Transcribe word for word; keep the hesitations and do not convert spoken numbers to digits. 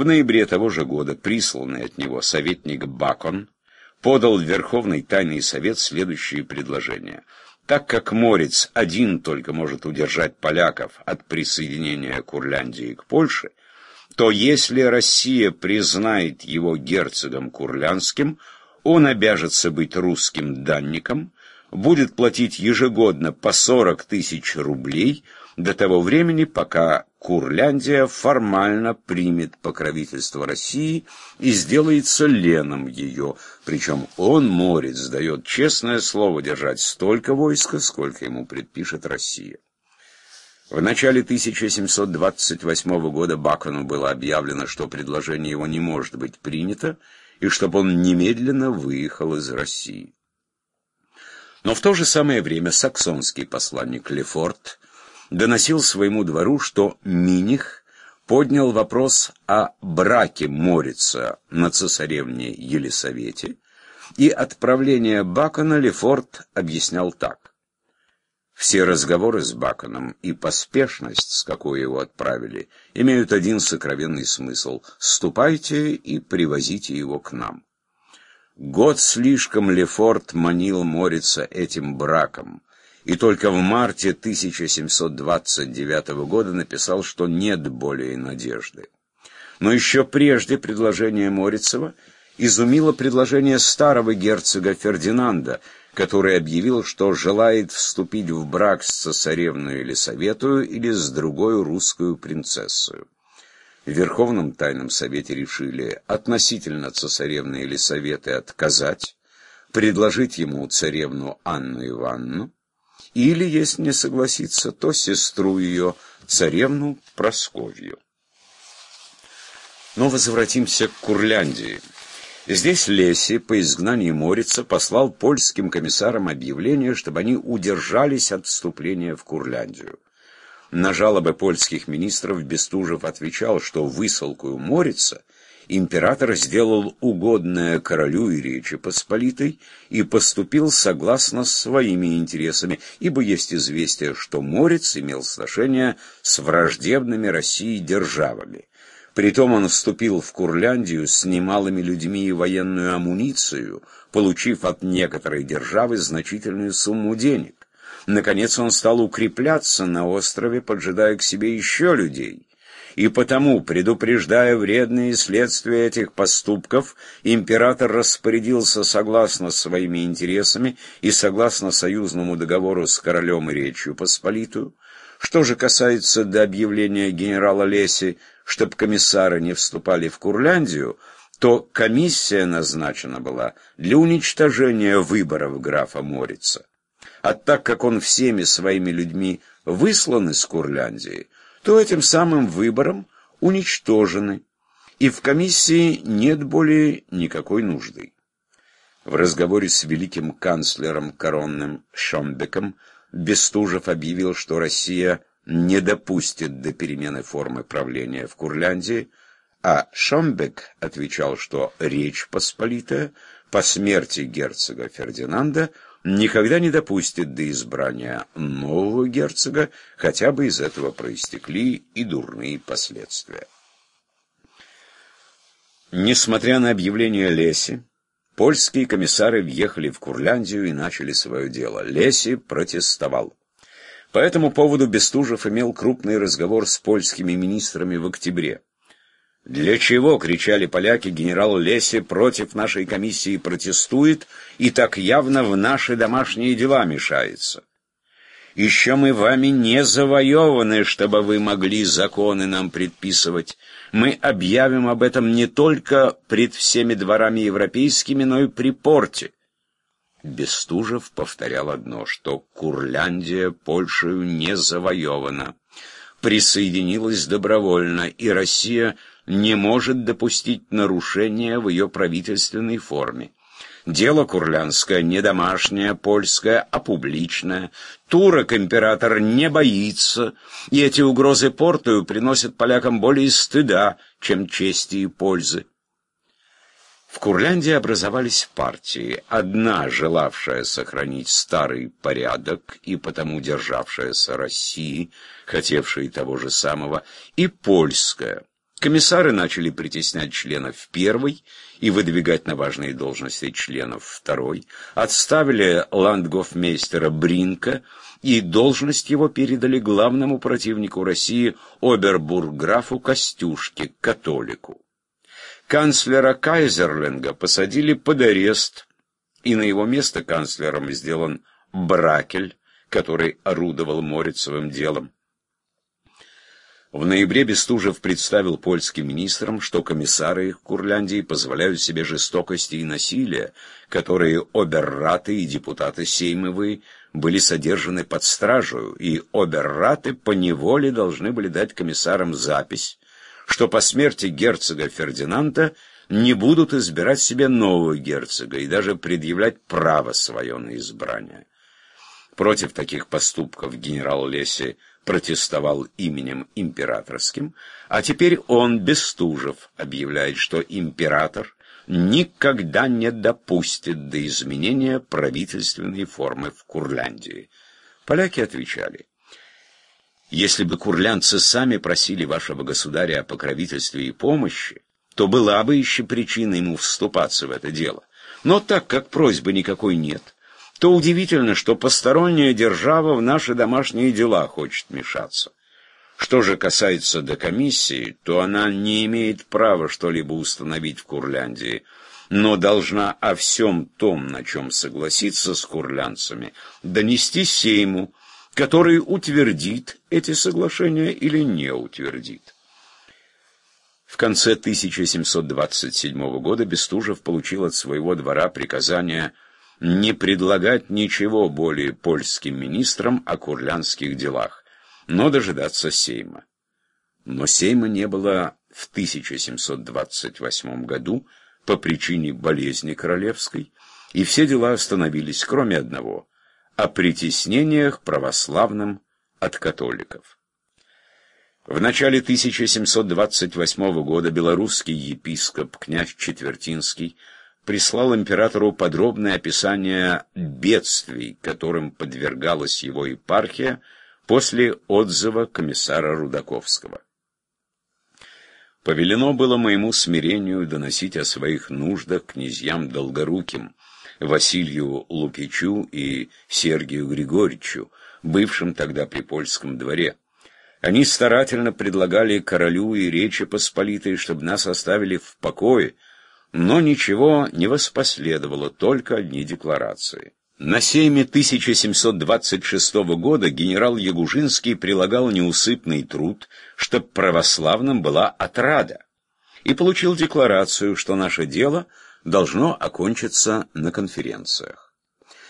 В ноябре того же года присланный от него советник Бакон подал в Верховный Тайный Совет следующие предложения. Так как Морец один только может удержать поляков от присоединения Курляндии к Польше, то если Россия признает его герцогом Курляндским, он обяжется быть русским данником, будет платить ежегодно по сорок тысяч рублей до того времени, пока Курляндия формально примет покровительство России и сделается леном ее. Причем он, Морец, дает честное слово держать столько войска, сколько ему предпишет Россия. В начале тысяча семьсот двадцать восьмого года Бакону было объявлено, что предложение его не может быть принято, и чтобы он немедленно выехал из России. Но в то же самое время саксонский посланник Лефорт доносил своему двору, что Миних поднял вопрос о браке Морица на цесаревне Елисавете, и отправление Бакона Лефорт объяснял так. Все разговоры с Баконом и поспешность, с какой его отправили, имеют один сокровенный смысл – ступайте и привозите его к нам. Год слишком Лефорт манил Морица этим браком, и только в марте тысяча семьсот двадцать девятого года написал, что нет более надежды. Но еще прежде предложение Морицева изумило предложение старого герцога Фердинанда, который объявил, что желает вступить в брак с цесаревной Елисаветою или с другой русскую принцессою. В Верховном Тайном Совете решили относительно цесаревны Елисаветы отказать, предложить ему царевну Анну Ивановну, или, если не согласиться, то сестру ее, царевну Прасковью. Но возвратимся к Курляндии. Здесь Леси по изгнании Морица послал польским комиссарам объявление, чтобы они удержались от вступления в Курляндию. На жалобы польских министров Бестужев отвечал, что высылкою Морица император сделал угодное королю и Речи Посполитой и поступил согласно своими интересами, ибо есть известие, что Морец имел сношение с враждебными России державами. Притом он вступил в Курляндию с немалыми людьми и военную амуницию, получив от некоторой державы значительную сумму денег. Наконец он стал укрепляться на острове, поджидая к себе еще людей. И потому, предупреждая вредные следствия этих поступков, император распорядился согласно своими интересами и согласно союзному договору с королем и Речью Посполитую. Что же касается до объявления генерала Леси, чтобы комиссары не вступали в Курляндию, то комиссия назначена была для уничтожения выборов графа Морица. А так как он всеми своими людьми выслан из Курляндии, то этим самым выбором уничтожены, и в комиссии нет более никакой нужды. В разговоре с великим канцлером коронным Шомбеком Бестужев объявил, что Россия не допустит до перемены формы правления в Курляндии, а Шомбек отвечал, что Речь Посполитая по смерти герцога Фердинанда никогда не допустит до избрания нового герцога, хотя бы из этого проистекли и дурные последствия. Несмотря на объявление Леси, польские комиссары въехали в Курляндию и начали свое дело. Леси протестовал. По этому поводу Бестужев имел крупный разговор с польскими министрами в октябре. «Для чего, — кричали поляки, — генерал Леси против нашей комиссии протестует и так явно в наши домашние дела мешается? Еще мы вами не завоеваны, чтобы вы могли законы нам предписывать. Мы объявим об этом не только пред всеми дворами европейскими, но и при порте». Бестужев повторял одно, что Курляндия Польшею не завоевана, присоединилась добровольно, и Россия не может допустить нарушения в ее правительственной форме. Дело курляндское не домашнее, польское, а публичное. Турок император не боится, и эти угрозы портою приносят полякам более стыда, чем чести и пользы. В Курляндии образовались партии. Одна, желавшая сохранить старый порядок и потому державшаяся России, хотевшей того же самого, и польская, Комиссары начали притеснять членов первой и выдвигать на важные должности членов второй, отставили ландгофмейстера Бринка, и должность его передали главному противнику России обербургграфу Костюшке, католику. Канцлера Кайзерлинга посадили под арест, и на его место канцлером сделан Бракель, который орудовал Морицевым делом. В ноябре Бестужев представил польским министрам, что комиссары их Курляндии позволяют себе жестокости и насилие, которые оберраты и депутаты сеймовые были содержаны под стражу, и оберраты поневоле должны были дать комиссарам запись, что по смерти герцога Фердинанда не будут избирать себе нового герцога и даже предъявлять право свое на избрание. Против таких поступков генерал Леси протестовал именем императорским, а теперь он, Бестужев, объявляет, что император никогда не допустит до изменения правительственной формы в Курляндии. Поляки отвечали: если бы курлянцы сами просили вашего государя о покровительстве и помощи, то была бы еще причина ему вступаться в это дело. Но так как просьбы никакой нет, то удивительно, что посторонняя держава в наши домашние дела хочет мешаться. Что же касается до комиссии, то она не имеет права что-либо установить в Курляндии, но должна о всем том, на чем согласиться с курлянцами, донести Сейму, который утвердит эти соглашения или не утвердит. В конце тысяча семьсот двадцать седьмого года Бестужев получил от своего двора приказание не предлагать ничего более польским министрам о курлянских делах, но дожидаться Сейма. Но Сейма не было в тысяча семьсот двадцать восьмом году по причине болезни королевской, и все дела остановились, кроме одного — о притеснениях православным от католиков. В начале тысяча семьсот двадцать восьмого года белорусский епископ князь Четвертинский прислал императору подробное описание бедствий, которым подвергалась его епархия после отзыва комиссара Рудаковского. Повелено было моему смирению доносить о своих нуждах князьям Долгоруким, Василию Лукичу и Сергию Григорьевичу, бывшим тогда при польском дворе. Они старательно предлагали королю и Речи Посполитой, чтобы нас оставили в покое, но ничего не воспоследовало, только одни декларации. На сейме тысяча семьсот двадцать шестого года генерал Ягужинский прилагал неусыпный труд, чтоб православным была отрада, и получил декларацию, что наше дело должно окончиться на конференциях.